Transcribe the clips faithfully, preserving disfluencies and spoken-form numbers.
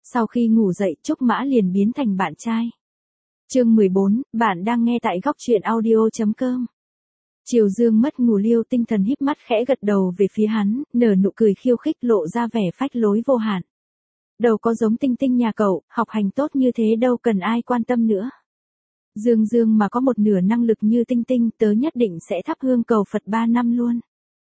Sau khi ngủ dậy, Trúc Mã liền biến thành bạn trai. Chương mười bốn, bạn đang nghe tại góc truyện audio chấm com. Triều Dương mất ngủ, Liêu Tinh Thần híp mắt khẽ gật đầu về phía hắn, nở nụ cười khiêu khích lộ ra vẻ phách lối vô hạn. Đâu có giống Tinh Tinh nhà cậu, học hành tốt như thế đâu cần ai quan tâm nữa. Dương Dương mà có một nửa năng lực như Tinh Tinh, tớ nhất định sẽ thắp hương cầu Phật ba năm luôn.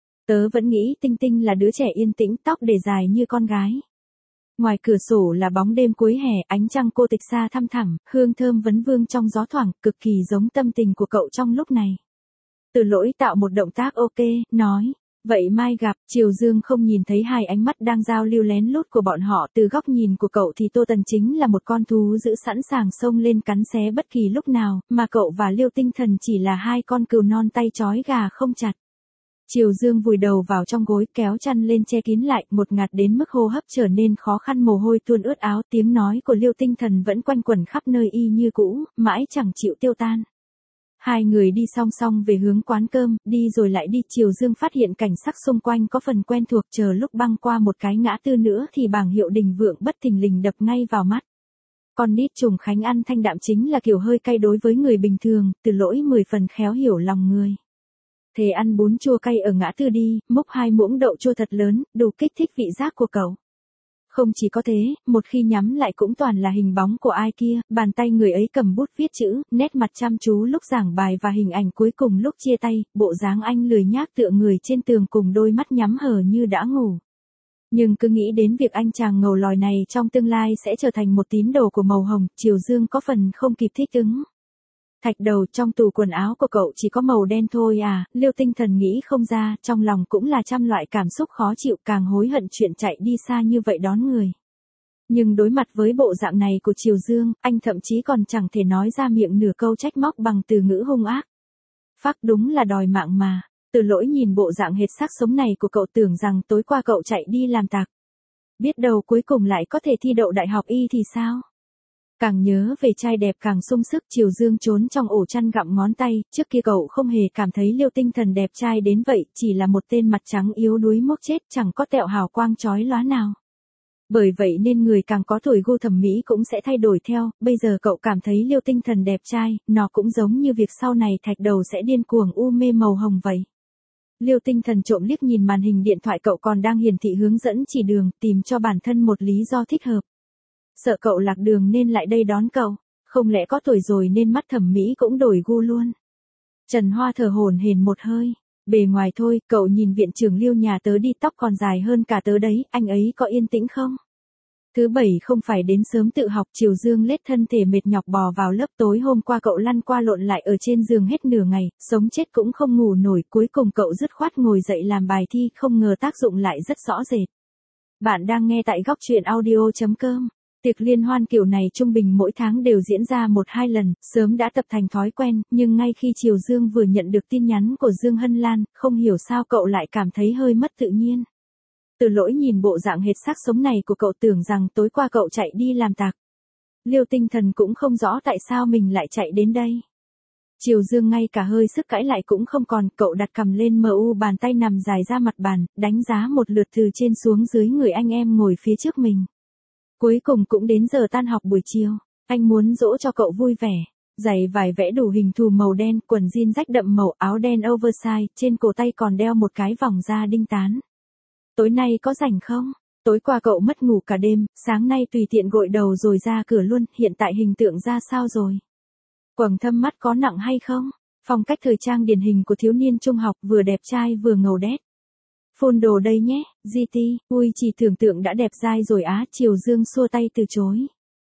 Tớ vẫn nghĩ Tinh Tinh là đứa trẻ yên tĩnh, tóc để dài như con gái. Ngoài cửa sổ là bóng đêm cuối hè, ánh trăng cô tịch xa thăm thẳm, hương thơm vấn vương trong gió thoảng, cực kỳ giống tâm tình của cậu trong lúc này. Từ Lỗi tạo một động tác ok, nói, vậy mai gặp. Triều Dương không nhìn thấy hai ánh mắt đang giao lưu lén lút của bọn họ. Từ góc nhìn của cậu thì Tô Tần chính là một con thú dữ sẵn sàng xông lên cắn xé bất kỳ lúc nào, mà cậu và Liêu Tinh Thần chỉ là hai con cừu non tay trói gà không chặt. Triều Dương vùi đầu vào trong gối, kéo chăn lên che kín lại, một ngạt đến mức hô hấp trở nên khó khăn, mồ hôi tuôn ướt áo, tiếng nói của Liêu Tinh Thần vẫn quanh quẩn khắp nơi y như cũ, mãi chẳng chịu tiêu tan. Hai người đi song song về hướng quán cơm, đi rồi lại đi. Triều Dương phát hiện cảnh sắc xung quanh có phần quen thuộc, chờ lúc băng qua một cái ngã tư nữa thì bảng hiệu Đình Vượng bất thình lình đập ngay vào mắt. Con nít Trùng Khánh ăn thanh đạm chính là kiểu hơi cay đối với người bình thường, Từ Lỗi mười phần khéo hiểu lòng người. Thế ăn bún chua cay ở ngã tư đi, múc hai muỗng đậu chua thật lớn, đủ kích thích vị giác của cậu. Không chỉ có thế, một khi nhắm lại cũng toàn là hình bóng của ai kia, bàn tay người ấy cầm bút viết chữ, nét mặt chăm chú lúc giảng bài và hình ảnh cuối cùng lúc chia tay, bộ dáng anh lười nhác tựa người trên tường cùng đôi mắt nhắm hờ như đã ngủ. Nhưng cứ nghĩ đến việc anh chàng ngầu lòi này trong tương lai sẽ trở thành một tín đồ của màu hồng, Triều Dương có phần không kịp thích ứng. Thạch Đầu, trong tủ quần áo của cậu chỉ có màu đen thôi à? Liêu Tinh Thần nghĩ không ra, trong lòng cũng là trăm loại cảm xúc khó chịu, càng hối hận chuyện chạy đi xa như vậy đón người. Nhưng đối mặt với bộ dạng này của Triều Dương, anh thậm chí còn chẳng thể nói ra miệng nửa câu trách móc bằng từ ngữ hung ác. Phác đúng là đòi mạng mà. Từ Lỗi nhìn bộ dạng hệt xác sống này của cậu tưởng rằng tối qua cậu chạy đi làm tạc. Biết đâu cuối cùng lại có thể thi đậu đại học y thì sao? Càng nhớ về trai đẹp càng sung sức. Triều Dương trốn trong ổ chăn gặm ngón tay, trước kia cậu không hề cảm thấy Liêu Tinh Thần đẹp trai đến vậy, chỉ là một tên mặt trắng yếu đuối mốc chết, chẳng có tẹo hào quang chói lóa nào. Bởi vậy nên người càng có tuổi gu thẩm mỹ cũng sẽ thay đổi theo, bây giờ cậu cảm thấy Liêu Tinh Thần đẹp trai, nó cũng giống như việc sau này Thạch Đầu sẽ điên cuồng u mê màu hồng vậy. Liêu Tinh Thần trộm liếc nhìn màn hình điện thoại cậu còn đang hiển thị hướng dẫn chỉ đường, tìm cho bản thân một lý do thích hợp. Sợ cậu lạc đường nên lại đây đón cậu, không lẽ có tuổi rồi nên mắt thẩm mỹ cũng đổi gu luôn. Trần Hoa thở hổn hển một hơi, bề ngoài thôi, cậu nhìn viện trưởng Liêu nhà tớ đi, tóc còn dài hơn cả tớ đấy, anh ấy có yên tĩnh không? Thứ bảy không phải đến sớm tự học. Triều Dương lết thân thể mệt nhọc bò vào lớp. Tối hôm qua cậu lăn qua lộn lại ở trên giường hết nửa ngày, sống chết cũng không ngủ nổi, cuối cùng cậu dứt khoát ngồi dậy làm bài thi, không ngờ tác dụng lại rất rõ rệt. Bạn đang nghe tại góc truyện audio chấm com. Tiệc liên hoan kiểu này trung bình mỗi tháng đều diễn ra một hai lần, sớm đã tập thành thói quen, nhưng ngay khi Triều Dương vừa nhận được tin nhắn của Dương Hân Lan, không hiểu sao cậu lại cảm thấy hơi mất tự nhiên. Từ Lỗi nhìn bộ dạng hệt xác sống này của cậu tưởng rằng tối qua cậu chạy đi làm tạc. Liêu Tinh Thần cũng không rõ tại sao mình lại chạy đến đây. Triều Dương ngay cả hơi sức cãi lại cũng không còn, cậu đặt cằm lên mờ u, bàn tay nằm dài ra mặt bàn, đánh giá một lượt từ trên xuống dưới người anh em ngồi phía trước mình. Cuối cùng cũng đến giờ tan học buổi chiều, anh muốn dỗ cho cậu vui vẻ. Giày vải vẽ đủ hình thù màu đen, quần jean rách đậm màu, áo đen oversize, trên cổ tay còn đeo một cái vòng da đinh tán. Tối nay có rảnh không? Tối qua cậu mất ngủ cả đêm, sáng nay tùy tiện gội đầu rồi ra cửa luôn, hiện tại hình tượng ra sao rồi? Quầng thâm mắt có nặng hay không? Phong cách thời trang điển hình của thiếu niên trung học, vừa đẹp trai vừa ngầu đét. Phun đồ đây nhé, giê tê, ui chỉ tưởng tượng đã đẹp dai rồi á. Triều Dương xua tay từ chối.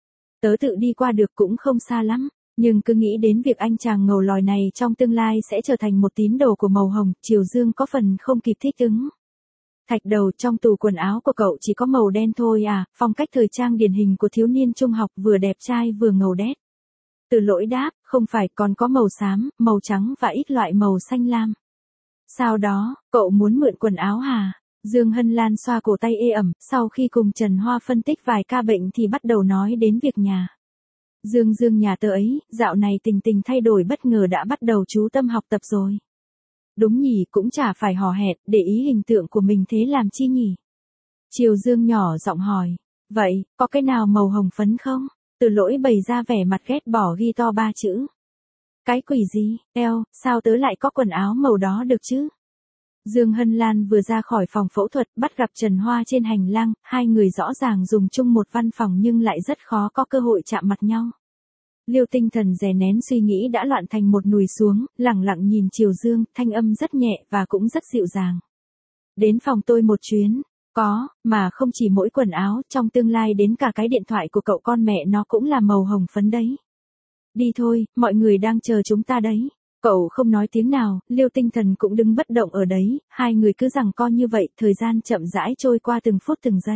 Tớ tự đi qua được, cũng không xa lắm, nhưng cứ nghĩ đến việc anh chàng ngầu lòi này trong tương lai sẽ trở thành một tín đồ của màu hồng, Triều Dương có phần không kịp thích ứng. Thạch Đầu, trong tủ quần áo của cậu chỉ có màu đen thôi à? Phong cách thời trang điển hình của thiếu niên trung học, vừa đẹp trai vừa ngầu đét. Từ Lỗi đáp, không phải, còn có màu xám, màu trắng và ít loại màu xanh lam. Sau đó, cậu muốn mượn quần áo hả? Dương Hân Lan xoa cổ tay ê ẩm, sau khi cùng Trần Hoa phân tích vài ca bệnh thì bắt đầu nói đến việc nhà. Dương Dương nhà tớ ấy, dạo này tình tình thay đổi bất ngờ, đã bắt đầu chú tâm học tập rồi. Đúng nhỉ, cũng chả phải hò hẹn, để ý hình tượng của mình thế làm chi nhỉ? Triều Dương nhỏ giọng hỏi. Vậy, có cái nào màu hồng phấn không? Từ Lỗi bày ra vẻ mặt ghét bỏ ghi to ba chữ. Cái quỷ gì, eo, sao tớ lại có quần áo màu đó được chứ? Dương Hân Lan vừa ra khỏi phòng phẫu thuật bắt gặp Trần Hoa trên hành lang, hai người rõ ràng dùng chung một văn phòng nhưng lại rất khó có cơ hội chạm mặt nhau. Liêu Tinh Thần dè nén suy nghĩ đã loạn thành một nùi xuống, lẳng lặng nhìn Triều Dương, thanh âm rất nhẹ và cũng rất dịu dàng. Đến phòng tôi một chuyến. Có, mà không chỉ mỗi quần áo, trong tương lai đến cả cái điện thoại của cậu con mẹ nó cũng là màu hồng phấn đấy. Đi thôi, mọi người đang chờ chúng ta đấy. Cậu không nói tiếng nào, Liêu Tinh Thần cũng đứng bất động ở đấy, hai người cứ giằng co như vậy, thời gian chậm rãi trôi qua từng phút từng giây.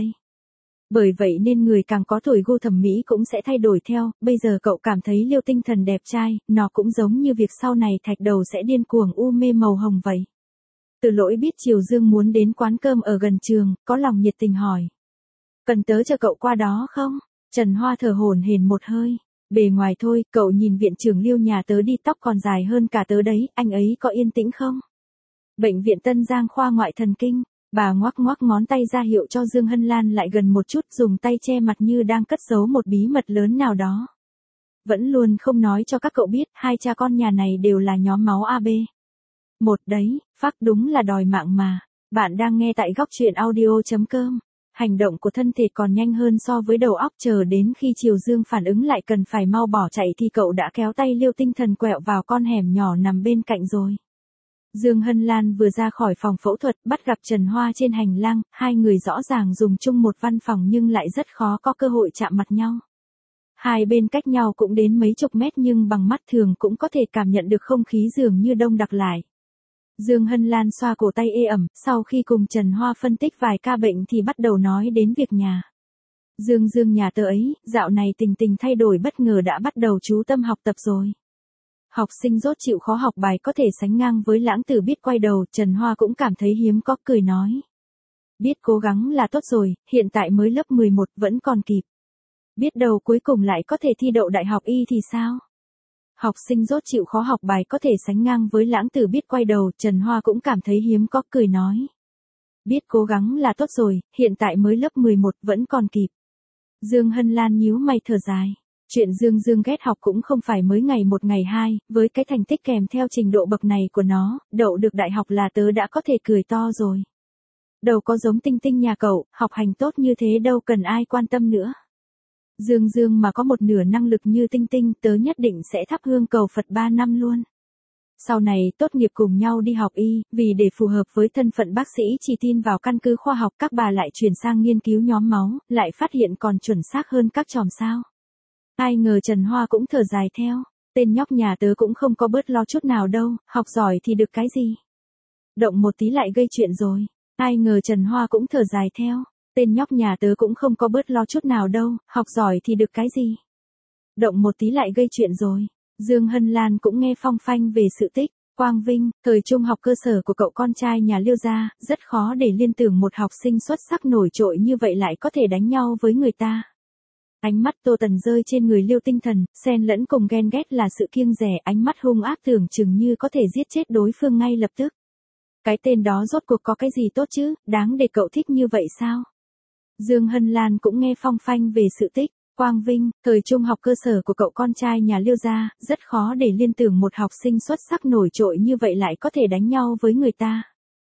Bởi vậy nên người càng có tuổi gu thẩm mỹ cũng sẽ thay đổi theo, bây giờ cậu cảm thấy Liêu Tinh Thần đẹp trai, nó cũng giống như việc sau này thạch đầu sẽ điên cuồng u mê màu hồng vậy. Từ Lỗi biết Triều Dương muốn đến quán cơm ở gần trường, có lòng nhiệt tình hỏi. Cần tớ chờ cậu qua đó không? Trần Hoa thở hổn hển một hơi. Bề ngoài thôi, cậu nhìn viện trưởng Liêu nhà tớ đi tóc còn dài hơn cả tớ đấy, anh ấy có yên tĩnh không? Bệnh viện Tân Giang khoa ngoại thần kinh, bà ngoắc ngoắc ngón tay ra hiệu cho Dương Hân Lan lại gần một chút, dùng tay che mặt như đang cất giấu một bí mật lớn nào đó. Vẫn luôn không nói cho các cậu biết, hai cha con nhà này đều là nhóm máu a bê. Một đấy, phác đúng là đòi mạng mà. Bạn đang nghe tại góc truyện audio chấm com. Hành động của thân thể còn nhanh hơn so với đầu óc, chờ đến khi Triều Dương phản ứng lại cần phải mau bỏ chạy thì cậu đã kéo tay Liêu Tinh Thần quẹo vào con hẻm nhỏ nằm bên cạnh rồi. Dương Hân Lan vừa ra khỏi phòng phẫu thuật bắt gặp Trần Hoa trên hành lang, hai người rõ ràng dùng chung một văn phòng nhưng lại rất khó có cơ hội chạm mặt nhau. Hai bên cách nhau cũng đến mấy chục mét nhưng bằng mắt thường cũng có thể cảm nhận được không khí dường như đông đặc lại. Dương Hân Lan xoa cổ tay ê ẩm, sau khi cùng Trần Hoa phân tích vài ca bệnh thì bắt đầu nói đến việc nhà. Dương Dương nhà tớ ấy, dạo này tình tình thay đổi bất ngờ đã bắt đầu chú tâm học tập rồi. Học sinh dốt chịu khó học bài có thể sánh ngang với lãng tử biết quay đầu, Trần Hoa cũng cảm thấy hiếm có, cười nói. Biết cố gắng là tốt rồi, hiện tại mới lớp mười một vẫn còn kịp. Biết đâu cuối cùng lại có thể thi đậu đại học y thì sao? Học sinh dốt chịu khó học bài có thể sánh ngang với lãng tử biết quay đầu, Trần Hoa cũng cảm thấy hiếm có, cười nói. Biết cố gắng là tốt rồi, hiện tại mới lớp mười một vẫn còn kịp. Dương Hân Lan nhíu mày thở dài. Chuyện Dương Dương ghét học cũng không phải mới ngày một ngày hai, với cái thành tích kèm theo trình độ bậc này của nó, đậu được đại học là tớ đã có thể cười to rồi. Đâu có giống Tinh Tinh nhà cậu, học hành tốt như thế đâu cần ai quan tâm nữa. Dương Dương mà có một nửa năng lực như Tinh Tinh, tớ nhất định sẽ thắp hương cầu Phật ba năm luôn. Sau này tốt nghiệp cùng nhau đi học y, vì để phù hợp với thân phận bác sĩ chỉ tin vào căn cứ khoa học, các bà lại chuyển sang nghiên cứu nhóm máu, lại phát hiện còn chuẩn xác hơn các chòm sao. Ai ngờ Trần Hoa cũng thở dài theo, tên nhóc nhà tớ cũng không có bớt lo chút nào đâu, học giỏi thì được cái gì. Động một tí lại gây chuyện rồi. Ai ngờ Trần Hoa cũng thở dài theo, tên nhóc nhà tớ cũng không có bớt lo chút nào đâu, học giỏi thì được cái gì. Động một tí lại gây chuyện rồi. Dương Hân Lan cũng nghe phong phanh về sự tích. Quang Vinh, thời trung học cơ sở của cậu con trai nhà Liêu gia, rất khó để liên tưởng một học sinh xuất sắc nổi trội như vậy lại có thể đánh nhau với người ta. Ánh mắt Tô Tần rơi trên người Liêu Tinh Thần, xen lẫn cùng ghen ghét là sự kiêng dè, ánh mắt hung ác tưởng chừng như có thể giết chết đối phương ngay lập tức. Cái tên đó rốt cuộc có cái gì tốt chứ, đáng để cậu thích như vậy sao? Dương Hân Lan cũng nghe phong phanh về sự tích. Quang Vinh, thời trung học cơ sở của cậu con trai nhà Liêu gia, rất khó để liên tưởng một học sinh xuất sắc nổi trội như vậy lại có thể đánh nhau với người ta.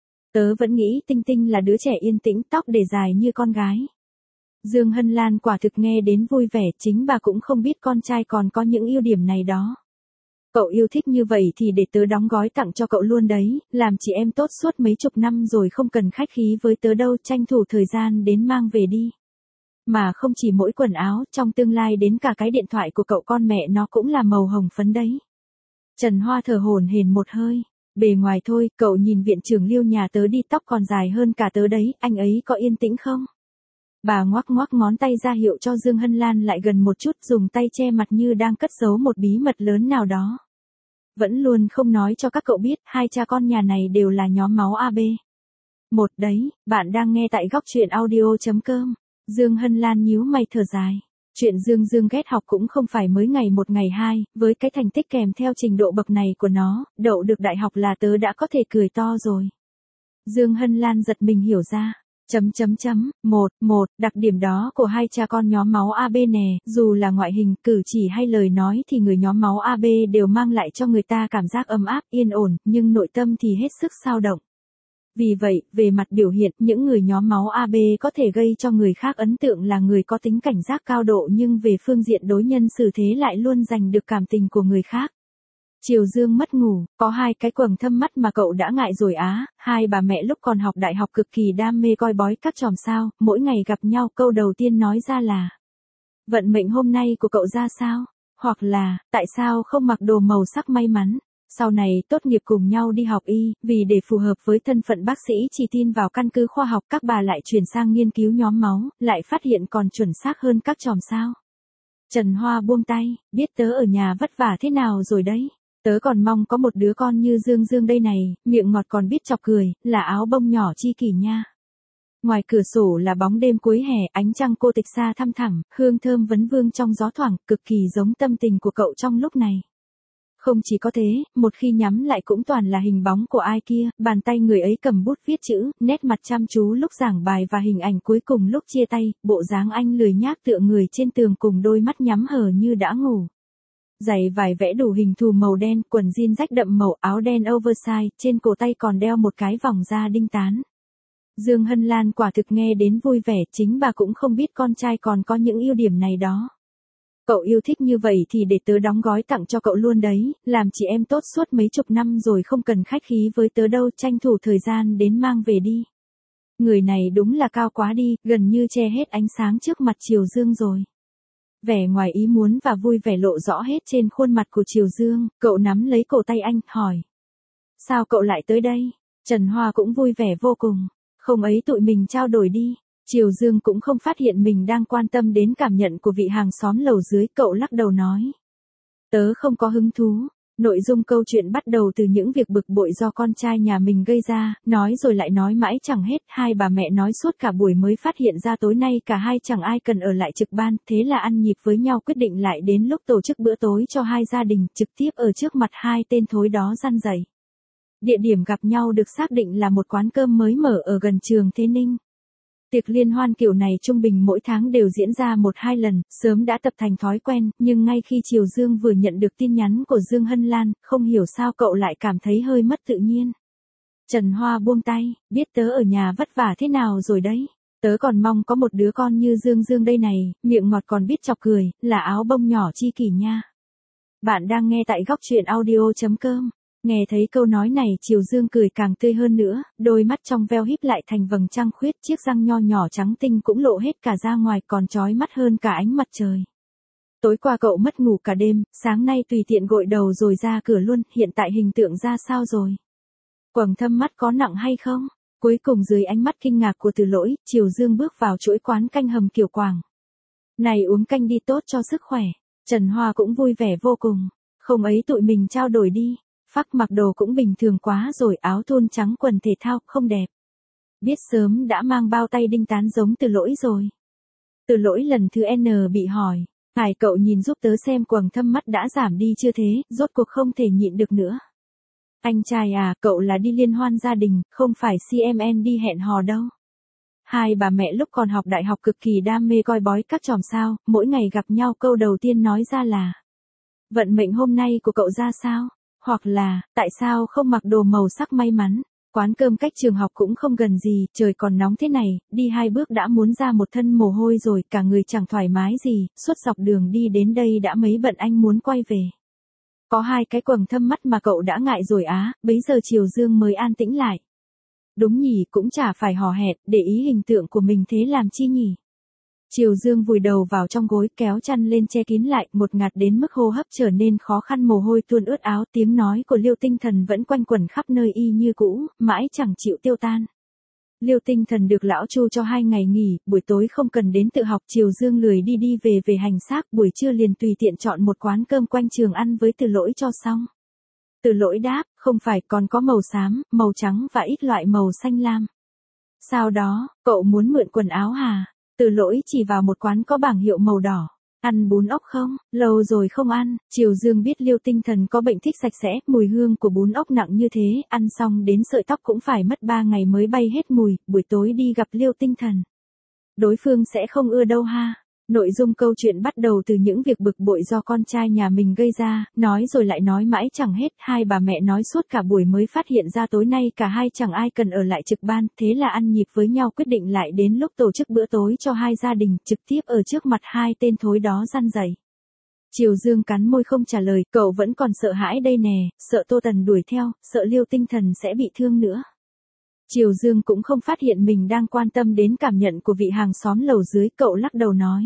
Tớ vẫn nghĩ Tinh Tinh là đứa trẻ yên tĩnh, tóc để dài như con gái. Dương Hân Lan quả thực nghe đến vui vẻ, chính bà cũng không biết con trai còn có những ưu điểm này đó. Cậu yêu thích như vậy thì để tớ đóng gói tặng cho cậu luôn đấy, làm chị em tốt suốt mấy chục năm rồi không cần khách khí với tớ đâu, tranh thủ thời gian đến mang về đi. Mà không chỉ mỗi quần áo, trong tương lai đến cả cái điện thoại của cậu con mẹ nó cũng là màu hồng phấn đấy. Trần Hoa thở hổn hển một hơi. Bề ngoài thôi, cậu nhìn viện trưởng Liêu nhà tớ đi tóc còn dài hơn cả tớ đấy, anh ấy có yên tĩnh không? Bà ngoắc ngoắc ngón tay ra hiệu cho Dương Hân Lan lại gần một chút, dùng tay che mặt như đang cất giấu một bí mật lớn nào đó. Vẫn luôn không nói cho các cậu biết, hai cha con nhà này đều là nhóm máu a bê. Một đấy, bạn đang nghe tại góc truyện audio chấm com. Dương Hân Lan nhíu mày thở dài. Chuyện Dương Dương ghét học cũng không phải mới ngày một ngày hai, với cái thành tích kèm theo trình độ bậc này của nó, đậu được đại học là tớ đã có thể cười to rồi. Dương Hân Lan giật mình hiểu ra. Chấm chấm chấm, một, một, đặc điểm đó của hai cha con nhóm máu a bê nè, dù là ngoại hình, cử chỉ hay lời nói thì người nhóm máu a bê đều mang lại cho người ta cảm giác ấm áp, yên ổn, nhưng nội tâm thì hết sức xao động. Vì vậy, về mặt biểu hiện, những người nhóm máu a bê có thể gây cho người khác ấn tượng là người có tính cảnh giác cao độ nhưng về phương diện đối nhân xử thế lại luôn giành được cảm tình của người khác. Triều Dương mất ngủ, có hai cái quầng thâm mắt mà cậu đã ngại rồi á, hai bà mẹ lúc còn học đại học cực kỳ đam mê coi bói các chòm sao, mỗi ngày gặp nhau câu đầu tiên nói ra là vận mệnh hôm nay của cậu ra sao, hoặc là tại sao không mặc đồ màu sắc may mắn. Sau này tốt nghiệp cùng nhau đi học y, vì để phù hợp với thân phận bác sĩ chỉ tin vào căn cứ khoa học các bà lại chuyển sang nghiên cứu nhóm máu, lại phát hiện còn chuẩn xác hơn các chòm sao. Trần Hoa buông tay, biết tớ ở nhà vất vả thế nào rồi đấy. Tớ còn mong có một đứa con như Dương Dương đây này, miệng ngọt còn biết chọc cười, là áo bông nhỏ chi kỷ nha. Ngoài cửa sổ là bóng đêm cuối hè, ánh trăng cô tịch xa thăm thẳm, hương thơm vấn vương trong gió thoảng, cực kỳ giống tâm tình của cậu trong lúc này. Không chỉ có thế, một khi nhắm lại cũng toàn là hình bóng của ai kia, bàn tay người ấy cầm bút viết chữ, nét mặt chăm chú lúc giảng bài và hình ảnh cuối cùng lúc chia tay, bộ dáng anh lười nhác tựa người trên tường cùng đôi mắt nhắm hờ như đã ngủ. Giày vải vẽ đủ hình thù màu đen, quần jean rách đậm màu, áo đen oversize, trên cổ tay còn đeo một cái vòng da đinh tán. Dương Hân Lan quả thực nghe đến vui vẻ, chính bà cũng không biết con trai còn có những ưu điểm này đó. Cậu yêu thích như vậy thì để tớ đóng gói tặng cho cậu luôn đấy, làm chị em tốt suốt mấy chục năm rồi không cần khách khí với tớ đâu, tranh thủ thời gian đến mang về đi. Người này đúng là cao quá đi, gần như che hết ánh sáng trước mặt Triều Dương rồi. Vẻ ngoài ý muốn và vui vẻ lộ rõ hết trên khuôn mặt của Triều Dương, cậu nắm lấy cổ tay anh, hỏi. Sao cậu lại tới đây? Trần Hoa cũng vui vẻ vô cùng. Không ấy tụi mình trao đổi đi. Triều Dương cũng không phát hiện mình đang quan tâm đến cảm nhận của vị hàng xóm lầu dưới, cậu lắc đầu nói. Tớ không có hứng thú. Nội dung câu chuyện bắt đầu từ những việc bực bội do con trai nhà mình gây ra, nói rồi lại nói mãi chẳng hết, hai bà mẹ nói suốt cả buổi mới phát hiện ra tối nay cả hai chẳng ai cần ở lại trực ban, thế là ăn nhịp với nhau quyết định lại đến lúc tổ chức bữa tối cho hai gia đình, trực tiếp ở trước mặt hai tên thối đó răn rẩy. Địa điểm gặp nhau được xác định là một quán cơm mới mở ở gần trường Thế Ninh. Tiệc liên hoan kiểu này trung bình mỗi tháng đều diễn ra một hai lần, sớm đã tập thành thói quen, nhưng ngay khi Triều Dương vừa nhận được tin nhắn của Dương Hân Lan, không hiểu sao cậu lại cảm thấy hơi mất tự nhiên. Trần Hoa buông tay, biết tớ ở nhà vất vả thế nào rồi đấy. Tớ còn mong có một đứa con như Dương Dương đây này, miệng ngọt còn biết chọc cười, là áo bông nhỏ chi kỷ nha. Bạn đang nghe tại góc truyện audio chấm com. Nghe thấy câu nói này Triều Dương cười càng tươi hơn nữa, đôi mắt trong veo híp lại thành vầng trăng khuyết, chiếc răng nho nhỏ trắng tinh cũng lộ hết cả ra ngoài, còn chói mắt hơn cả ánh mặt trời. Tối qua cậu mất ngủ cả đêm, sáng nay tùy tiện gội đầu rồi ra cửa luôn, hiện tại hình tượng ra sao rồi? Quầng thâm mắt có nặng hay không? Cuối cùng dưới ánh mắt kinh ngạc của Từ Lỗi, Triều Dương bước vào chuỗi quán canh hầm Kiều Quảng. Này uống canh đi tốt cho sức khỏe. Trần Hoa cũng vui vẻ vô cùng. Không ấy tụi mình trao đổi đi. Phác mặc đồ cũng bình thường quá rồi, áo thun trắng quần thể thao, không đẹp. Biết sớm đã mang bao tay đinh tán giống Từ Lỗi rồi. Từ Lỗi lần thứ N bị hỏi, ngài cậu nhìn giúp tớ xem quầng thâm mắt đã giảm đi chưa thế, rốt cuộc không thể nhịn được nữa. Anh trai à, cậu là đi liên hoan gia đình, không phải xê em en đi hẹn hò đâu. Hai bà mẹ lúc còn học đại học cực kỳ đam mê coi bói các chòm sao, mỗi ngày gặp nhau câu đầu tiên nói ra là vận mệnh hôm nay của cậu ra sao? Hoặc là, tại sao không mặc đồ màu sắc may mắn? Quán cơm cách trường học cũng không gần gì, trời còn nóng thế này, đi hai bước đã muốn ra một thân mồ hôi rồi, cả người chẳng thoải mái gì, suốt dọc đường đi đến đây đã mấy bận anh muốn quay về. Có hai cái quầng thâm mắt mà cậu đã ngại rồi á, bấy giờ Triều Dương mới an tĩnh lại. Đúng nhỉ, cũng chả phải hò hẹn, để ý hình tượng của mình thế làm chi nhỉ? Triều Dương vùi đầu vào trong gối, kéo chăn lên che kín lại, một ngạt đến mức hô hấp trở nên khó khăn, mồ hôi tuôn ướt áo, tiếng nói của Liêu Tinh Thần vẫn quanh quẩn khắp nơi y như cũ, mãi chẳng chịu tiêu tan. Liêu Tinh Thần được lão Chu cho hai ngày nghỉ, buổi tối không cần đến tự học, Triều Dương lười đi đi về về hành xác, buổi trưa liền tùy tiện chọn một quán cơm quanh trường ăn với Từ Lỗi cho xong. Từ Lỗi đáp, không phải, còn có màu xám, màu trắng và ít loại màu xanh lam. Sau đó, cậu muốn mượn quần áo hả? Từ Lỗi chỉ vào một quán có bảng hiệu màu đỏ. Ăn bún ốc không? Lâu rồi không ăn. Triều Dương biết Liêu Tinh Thần có bệnh thích sạch sẽ, mùi hương của bún ốc nặng như thế, ăn xong đến sợi tóc cũng phải mất ba ngày mới bay hết mùi, buổi tối đi gặp Liêu Tinh Thần. Đối phương sẽ không ưa đâu ha. Nội dung câu chuyện bắt đầu từ những việc bực bội do con trai nhà mình gây ra, nói rồi lại nói mãi chẳng hết, hai bà mẹ nói suốt cả buổi mới phát hiện ra tối nay cả hai chẳng ai cần ở lại trực ban, thế là ăn nhịp với nhau quyết định lại đến lúc tổ chức bữa tối cho hai gia đình, trực tiếp ở trước mặt hai tên thối đó răn dạy. Triều Dương cắn môi không trả lời, cậu vẫn còn sợ hãi đây nè, sợ Tô Tần đuổi theo, sợ Liêu Tinh Thần sẽ bị thương nữa. Triều Dương cũng không phát hiện mình đang quan tâm đến cảm nhận của vị hàng xóm lầu dưới, cậu lắc đầu nói.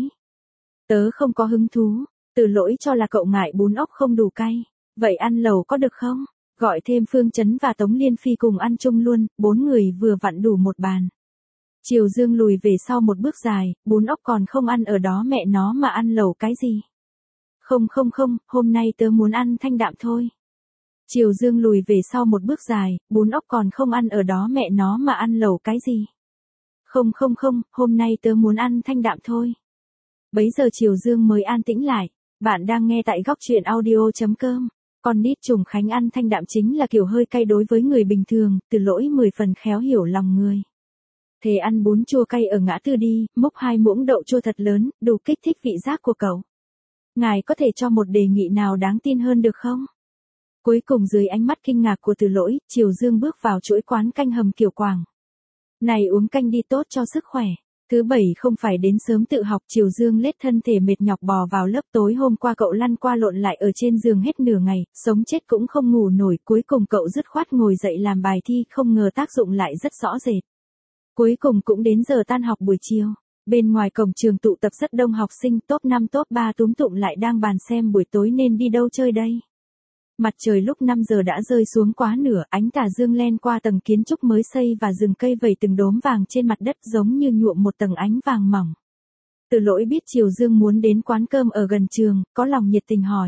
Tớ không có hứng thú, Từ Lỗi cho là cậu ngại bún ốc không đủ cay. Vậy ăn lẩu có được không? Gọi thêm Phương Chấn và Tống Liên Phi cùng ăn chung luôn, bốn người vừa vặn đủ một bàn. Triều Dương lùi về sau một bước dài, bún ốc còn không ăn ở đó mẹ nó mà ăn lẩu cái gì? Không không không, hôm nay tớ muốn ăn thanh đạm thôi. Triều Dương lùi về sau một bước dài, bún ốc còn không ăn ở đó mẹ nó mà ăn lẩu cái gì? Không không không, hôm nay tớ muốn ăn thanh đạm thôi. Bấy giờ Triều Dương mới an tĩnh lại. Bạn đang nghe tại góc truyện audio chấm com. Con nít Trùng Khánh ăn thanh đạm chính là kiểu hơi cay đối với người bình thường, Từ Lỗi mười phần khéo hiểu lòng người. Thế ăn bún chua cay ở ngã tư đi, múc hai muỗng đậu chua thật lớn, đủ kích thích vị giác của cậu. Ngài có thể cho một đề nghị nào đáng tin hơn được không? Cuối cùng dưới ánh mắt kinh ngạc của Từ Lỗi, Triều Dương bước vào chuỗi quán canh hầm kiểu Quảng. Này uống canh đi tốt cho sức khỏe. Thứ bảy không phải đến sớm tự học, Triều Dương lết thân thể mệt nhọc bò vào lớp, tối hôm qua cậu lăn qua lộn lại ở trên giường hết nửa ngày, sống chết cũng không ngủ nổi, cuối cùng cậu dứt khoát ngồi dậy làm bài thi, không ngờ tác dụng lại rất rõ rệt. Cuối cùng cũng đến giờ tan học buổi chiều. Bên ngoài cổng trường tụ tập rất đông học sinh, top năm top ba túm tụm lại đang bàn xem buổi tối nên đi đâu chơi đây. Mặt trời lúc năm giờ đã rơi xuống quá nửa, ánh tà dương len qua tầng kiến trúc mới xây và rừng cây vẩy từng đốm vàng trên mặt đất giống như nhuộm một tầng ánh vàng mỏng. Từ Lỗi biết Triều Dương muốn đến quán cơm ở gần trường, có lòng nhiệt tình hỏi.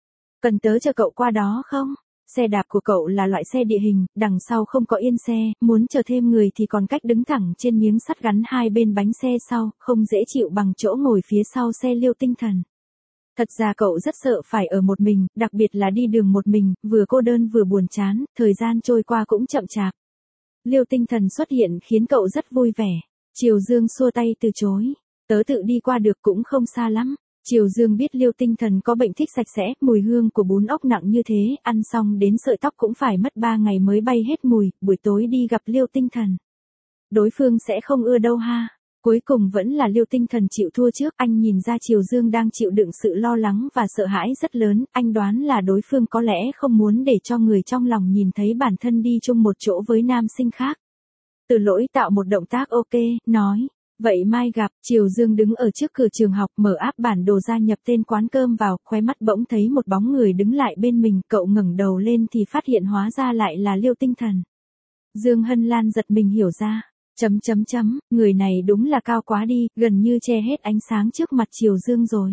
Cần tớ chờ cậu qua đó không? Xe đạp của cậu là loại xe địa hình, đằng sau không có yên xe, muốn chờ thêm người thì còn cách đứng thẳng trên miếng sắt gắn hai bên bánh xe sau, không dễ chịu bằng chỗ ngồi phía sau xe Liêu Tinh Thần. Thật ra cậu rất sợ phải ở một mình, đặc biệt là đi đường một mình, vừa cô đơn vừa buồn chán, thời gian trôi qua cũng chậm chạp. Liêu Tinh Thần xuất hiện khiến cậu rất vui vẻ. Triều Dương xua tay từ chối. Tớ tự đi qua được cũng không xa lắm. Triều Dương biết Liêu Tinh Thần có bệnh thích sạch sẽ, mùi hương của bún ốc nặng như thế, ăn xong đến sợi tóc cũng phải mất ba ngày mới bay hết mùi, buổi tối đi gặp Liêu Tinh Thần. Đối phương sẽ không ưa đâu ha. Cuối cùng vẫn là Liêu Tinh Thần chịu thua trước, anh nhìn ra Triều Dương đang chịu đựng sự lo lắng và sợ hãi rất lớn, anh đoán là đối phương có lẽ không muốn để cho người trong lòng nhìn thấy bản thân đi chung một chỗ với nam sinh khác. Từ Lỗi tạo một động tác ok, nói, vậy mai gặp. Triều Dương đứng ở trước cửa trường học, mở áp bản đồ ra nhập tên quán cơm vào, khóe mắt bỗng thấy một bóng người đứng lại bên mình, cậu ngẩng đầu lên thì phát hiện hóa ra lại là Liêu Tinh Thần. Dương Hân Lan giật mình hiểu ra. Chấm chấm chấm, người này đúng là cao quá đi, gần như che hết ánh sáng trước mặt Triều Dương rồi.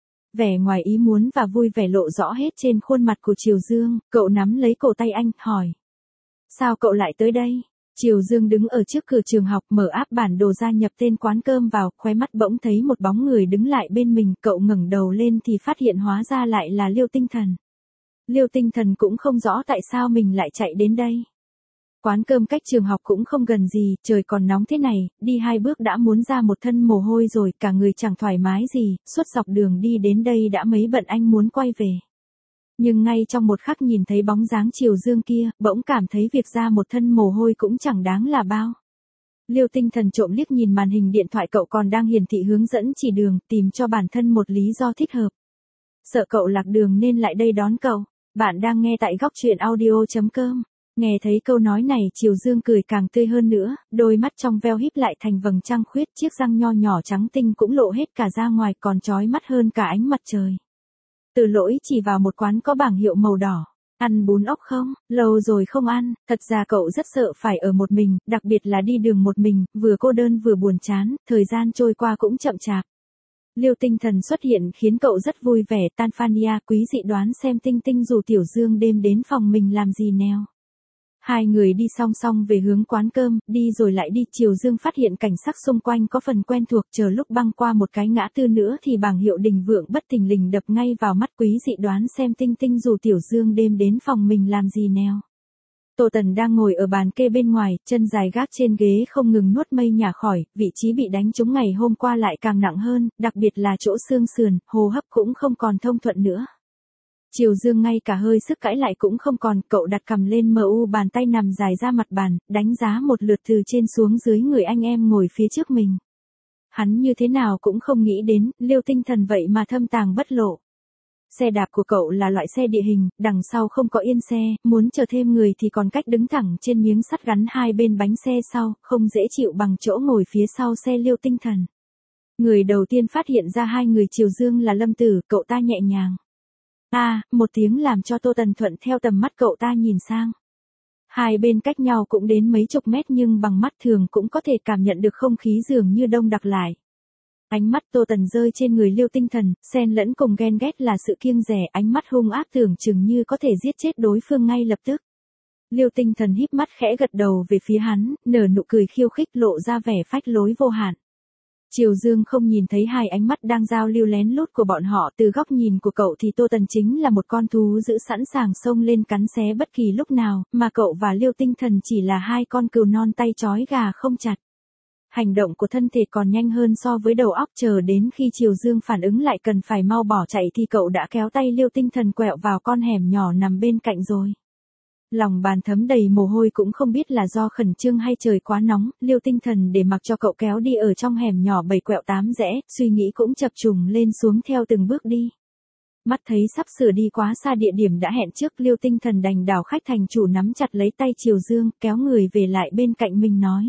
Vẻ ngoài ý muốn và vui vẻ lộ rõ hết trên khuôn mặt của Triều Dương, cậu nắm lấy cổ tay anh, hỏi. Sao cậu lại tới đây? Triều Dương đứng ở trước cửa trường học, mở áp bản đồ ra nhập tên quán cơm vào, khóe mắt bỗng thấy một bóng người đứng lại bên mình, cậu ngẩng đầu lên thì phát hiện hóa ra lại là Liêu Tinh Thần. Liêu Tinh Thần cũng không rõ tại sao mình lại chạy đến đây. Quán cơm cách trường học cũng không gần gì, trời còn nóng thế này, đi hai bước đã muốn ra một thân mồ hôi rồi, cả người chẳng thoải mái gì, suốt dọc đường đi đến đây đã mấy bận anh muốn quay về. Nhưng ngay trong một khắc nhìn thấy bóng dáng Triều Dương kia, bỗng cảm thấy việc ra một thân mồ hôi cũng chẳng đáng là bao. Liêu Tinh Thần trộm liếc nhìn màn hình điện thoại, cậu còn đang hiển thị hướng dẫn chỉ đường, tìm cho bản thân một lý do thích hợp. Sợ cậu lạc đường nên lại đây đón cậu. Bạn đang nghe tại góc truyện audio chấm com. Nghe thấy câu nói này Triều Dương cười càng tươi hơn nữa, đôi mắt trong veo híp lại thành vầng trăng khuyết, chiếc răng nho nhỏ trắng tinh cũng lộ hết cả ra ngoài, còn chói mắt hơn cả ánh mặt trời. Từ Lỗi chỉ vào một quán có bảng hiệu màu đỏ. Ăn bún ốc không? Lâu rồi không ăn. Thật ra cậu rất sợ phải ở một mình, đặc biệt là đi đường một mình, vừa cô đơn vừa buồn chán, thời gian trôi qua cũng chậm chạp. Liêu Tinh Thần xuất hiện khiến cậu rất vui vẻ. Tanfania, quý dị đoán xem Tinh Tinh rủ Tiểu Dương đêm đến phòng mình làm gì nèo. Hai người đi song song về hướng quán cơm, đi rồi lại đi. Triều Dương phát hiện cảnh sắc xung quanh có phần quen thuộc, chờ lúc băng qua một cái ngã tư nữa thì bảng hiệu Đình Vượng bất thình lình đập ngay vào mắt. Quý dị đoán xem Tinh Tinh rủ Tiểu Dương đêm đến phòng mình làm gì nèo. Tô Tần đang ngồi ở bàn kê bên ngoài, chân dài gác trên ghế không ngừng nuốt mây nhả khỏi, vị trí bị đánh trúng ngày hôm qua lại càng nặng hơn, đặc biệt là chỗ xương sườn, hô hấp cũng không còn thông thuận nữa. Triều Dương ngay cả hơi sức cãi lại cũng không còn, cậu đặt cằm lên mờ u bàn tay nằm dài ra mặt bàn, đánh giá một lượt từ trên xuống dưới người anh em ngồi phía trước mình. Hắn như thế nào cũng không nghĩ đến, Liêu Tinh Thần vậy mà thâm tàng bất lộ. Xe đạp của cậu là loại xe địa hình, đằng sau không có yên xe, muốn chờ thêm người thì còn cách đứng thẳng trên miếng sắt gắn hai bên bánh xe sau, không dễ chịu bằng chỗ ngồi phía sau xe Liêu Tinh Thần. Người đầu tiên phát hiện ra hai người Triều Dương là Lâm Tử, cậu ta nhẹ nhàng. A, à, một tiếng làm cho Tô Tần thuận theo tầm mắt cậu ta nhìn sang. Hai bên cách nhau cũng đến mấy chục mét nhưng bằng mắt thường cũng có thể cảm nhận được không khí dường như đông đặc lại. Ánh mắt Tô Tần rơi trên người Liêu Tinh Thần, xen lẫn cùng ghen ghét là sự kiêng dè, ánh mắt hung ác tưởng chừng như có thể giết chết đối phương ngay lập tức. Liêu Tinh Thần híp mắt khẽ gật đầu về phía hắn, nở nụ cười khiêu khích lộ ra vẻ phách lối vô hạn. Triều Dương không nhìn thấy hai ánh mắt đang giao lưu lén lút của bọn họ, từ góc nhìn của cậu thì Tô Tần chính là một con thú dữ sẵn sàng xông lên cắn xé bất kỳ lúc nào, mà cậu và Liêu Tinh Thần chỉ là hai con cừu non tay trói gà không chặt. Hành động của thân thể còn nhanh hơn so với đầu óc, chờ đến khi Triều Dương phản ứng lại cần phải mau bỏ chạy thì cậu đã kéo tay Liêu Tinh Thần quẹo vào con hẻm nhỏ nằm bên cạnh rồi. Lòng bàn thấm đầy mồ hôi, cũng không biết là do khẩn trương hay trời quá nóng, Liêu Tinh Thần để mặc cho cậu kéo đi ở trong hẻm nhỏ bảy quẹo tám rẽ, suy nghĩ cũng chập trùng lên xuống theo từng bước đi. Mắt thấy sắp sửa đi quá xa địa điểm đã hẹn trước, Liêu Tinh Thần đành đảo khách thành chủ nắm chặt lấy tay Triều Dương, kéo người về lại bên cạnh mình nói.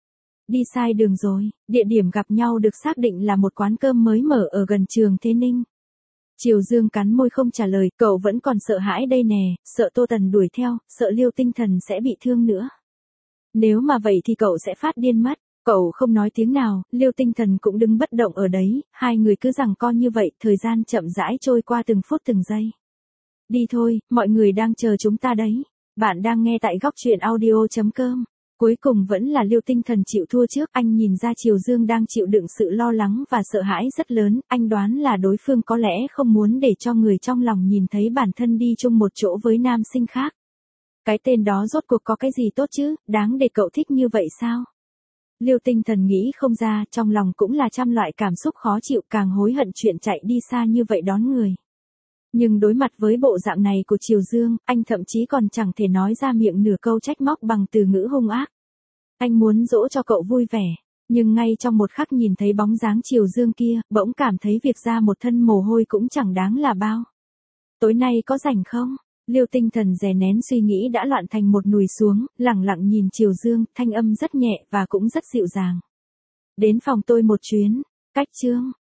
Đi sai đường rồi, địa điểm gặp nhau được xác định là một quán cơm mới mở ở gần trường Thế Ninh. Triều Dương cắn môi không trả lời, cậu vẫn còn sợ hãi đây nè, sợ Tô Tần đuổi theo, sợ Liêu Tinh Thần sẽ bị thương nữa. Nếu mà vậy thì cậu sẽ phát điên mất. Cậu không nói tiếng nào, Liêu Tinh Thần cũng đứng bất động ở đấy, hai người cứ giằng co như vậy, thời gian chậm rãi trôi qua từng phút từng giây. Đi thôi, mọi người đang chờ chúng ta đấy. Bạn đang nghe tại góc truyện audio chấm com. Cuối cùng vẫn là Liêu Tinh Thần chịu thua trước, anh nhìn ra Triều Dương đang chịu đựng sự lo lắng và sợ hãi rất lớn, anh đoán là đối phương có lẽ không muốn để cho người trong lòng nhìn thấy bản thân đi chung một chỗ với nam sinh khác. Cái tên đó rốt cuộc có cái gì tốt chứ, đáng để cậu thích như vậy sao? Liêu Tinh Thần nghĩ không ra, trong lòng cũng là trăm loại cảm xúc khó chịu, càng hối hận chuyện chạy đi xa như vậy đón người. Nhưng đối mặt với bộ dạng này của Triều Dương, anh thậm chí còn chẳng thể nói ra miệng nửa câu trách móc bằng từ ngữ hung ác. Anh muốn dỗ cho cậu vui vẻ, nhưng ngay trong một khắc nhìn thấy bóng dáng Triều Dương kia, bỗng cảm thấy việc ra một thân mồ hôi cũng chẳng đáng là bao. Tối nay có rảnh không? Liêu Tinh Thần dè nén suy nghĩ đã loạn thành một nùi xuống, lẳng lặng nhìn Triều Dương, thanh âm rất nhẹ và cũng rất dịu dàng. Đến phòng tôi một chuyến, cách chương.